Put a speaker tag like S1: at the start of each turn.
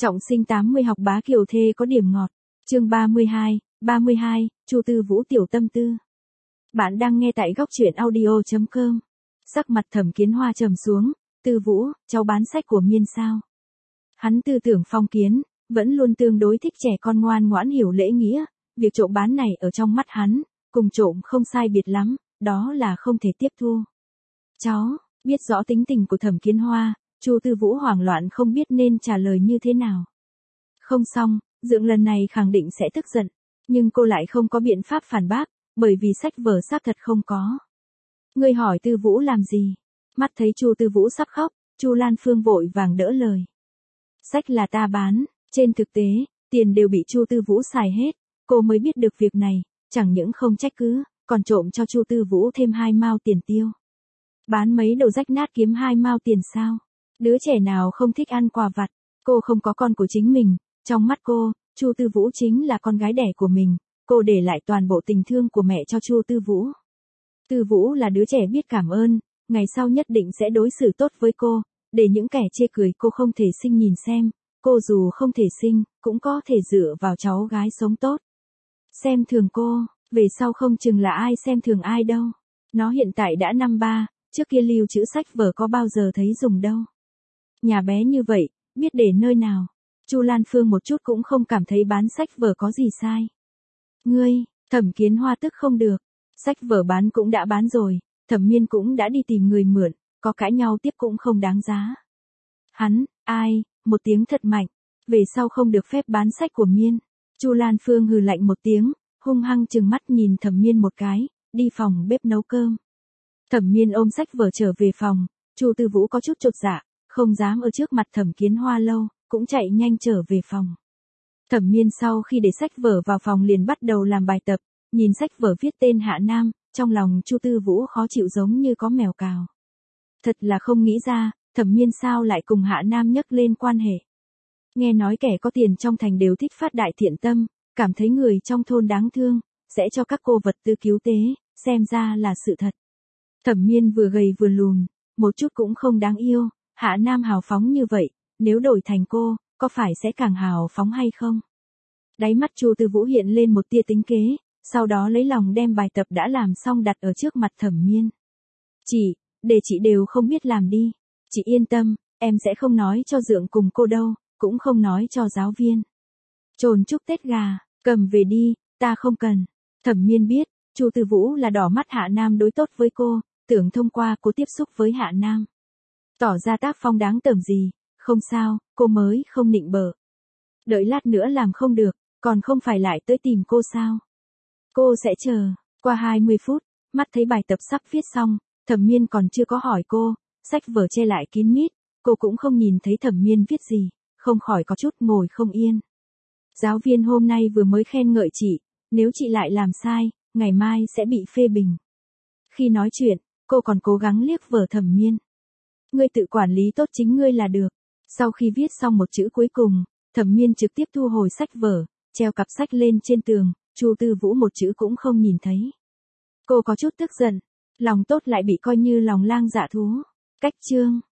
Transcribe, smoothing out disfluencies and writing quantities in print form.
S1: Trọng sinh 80 học bá kiều thê có điểm ngọt. Chương 32, Chu Tư Vũ tiểu tâm tư. Bạn đang nghe tại góc truyện audio.com. Sắc mặt Thẩm Kiến Hoa trầm xuống, Tư Vũ, cháu bán sách của Miên sao? Hắn tư tưởng phong kiến, vẫn luôn tương đối thích trẻ con ngoan ngoãn hiểu lễ nghĩa, việc trộm bán này ở trong mắt hắn, cùng trộm không sai biệt lắm, đó là không thể tiếp thu. Cháu, biết rõ tính tình của Thẩm Kiến Hoa, Chu Tư Vũ hoảng loạn không biết nên trả lời như thế nào. Không xong, Dượng lần này khẳng định sẽ tức giận, nhưng cô lại không có biện pháp phản bác, bởi vì sách vở xác thật không có. Ngươi hỏi Tư Vũ làm gì? Mắt thấy Chu Tư Vũ sắp khóc, Chu Lan Phương vội vàng đỡ lời. Sách là ta bán, trên thực tế, tiền đều bị Chu Tư Vũ xài hết, cô mới biết được việc này, chẳng những không trách cứ, còn trộm cho Chu Tư Vũ thêm 2 mao tiền tiêu. Bán mấy đồ rách nát kiếm 2 mao tiền sao? Đứa trẻ nào không thích ăn quà vặt, cô không có con của chính mình, trong mắt cô, Chu Tư Vũ chính là con gái đẻ của mình, cô để lại toàn bộ tình thương của mẹ cho Chu Tư Vũ. Tư Vũ là đứa trẻ biết cảm ơn, ngày sau nhất định sẽ đối xử tốt với cô, để những kẻ chê cười cô không thể sinh nhìn xem, cô dù không thể sinh, cũng có thể dựa vào cháu gái sống tốt. Xem thường cô, về sau không chừng là ai xem thường ai đâu. Nó hiện tại đã năm 3, trước kia lưu trữ sách vở có bao giờ thấy dùng đâu. Nhà bé như vậy, biết để nơi nào. Chu Lan Phương một chút cũng không cảm thấy bán sách vở có gì sai. Ngươi, Thẩm Kiến Hoa tức không được. Sách vở bán cũng đã bán rồi, Thẩm Miên cũng đã đi tìm người mượn, có cãi nhau tiếp cũng không đáng giá. Hắn, ai, một tiếng thật mạnh, về sau không được phép bán sách của Miên. Chu Lan Phương hừ lạnh một tiếng, hung hăng trừng mắt nhìn Thẩm Miên một cái, đi phòng bếp nấu cơm. Thẩm Miên ôm sách vở trở về phòng, Chu Tư Vũ có chút chột dạ, không dám ở trước mặt Thẩm Kiến Hoa lâu, cũng chạy nhanh trở về phòng. Thẩm Miên sau khi để sách vở vào phòng liền bắt đầu làm bài tập, nhìn sách vở viết tên Hạ Nam, trong lòng Chu Tư Vũ khó chịu giống như có mèo cào. Thật là không nghĩ ra, Thẩm Miên sao lại cùng Hạ Nam nhắc lên quan hệ. Nghe nói kẻ có tiền trong thành đều thích phát đại thiện tâm, cảm thấy người trong thôn đáng thương, sẽ cho các cô vật tư cứu tế, xem ra là sự thật. Thẩm Miên vừa gầy vừa lùn, một chút cũng không đáng yêu, Hạ Nam hào phóng như vậy, nếu đổi thành cô, có phải sẽ càng hào phóng hay không? Đáy mắt Chu Tư Vũ hiện lên một tia tính kế, sau đó lấy lòng đem bài tập đã làm xong đặt ở trước mặt Thẩm Miên. Chị, để chị đều không biết làm đi. Chị yên tâm, em sẽ không nói cho Dượng cùng cô đâu, cũng không nói cho giáo viên. Trồn chúc Tết gà, cầm về đi, ta không cần. Thẩm Miên biết, Chu Tư Vũ là đỏ mắt Hạ Nam đối tốt với cô, tưởng thông qua cô tiếp xúc với Hạ Nam. Tỏ ra tác phong đáng tởm gì, không sao, cô mới không nịnh bợ. Đợi lát nữa làm không được, còn không phải lại tới tìm cô sao? Cô sẽ chờ. Qua 20 phút, mắt thấy bài tập sắp viết xong, Thẩm Miên còn chưa có hỏi cô, sách vở che lại kín mít, cô cũng không nhìn thấy Thẩm Miên viết gì, không khỏi có chút ngồi không yên. Giáo viên hôm nay vừa mới khen ngợi chị, nếu chị lại làm sai, ngày mai sẽ bị phê bình. Khi nói chuyện, cô còn cố gắng liếc vở Thẩm Miên. Ngươi tự quản lý tốt chính ngươi là được. Sau khi viết xong một chữ cuối cùng, Thẩm Miên trực tiếp thu hồi sách vở, treo cặp sách lên trên tường, Chu Tư Vũ một chữ cũng không nhìn thấy. Cô có chút tức giận, lòng tốt lại bị coi như lòng lang dạ thú. Cách chương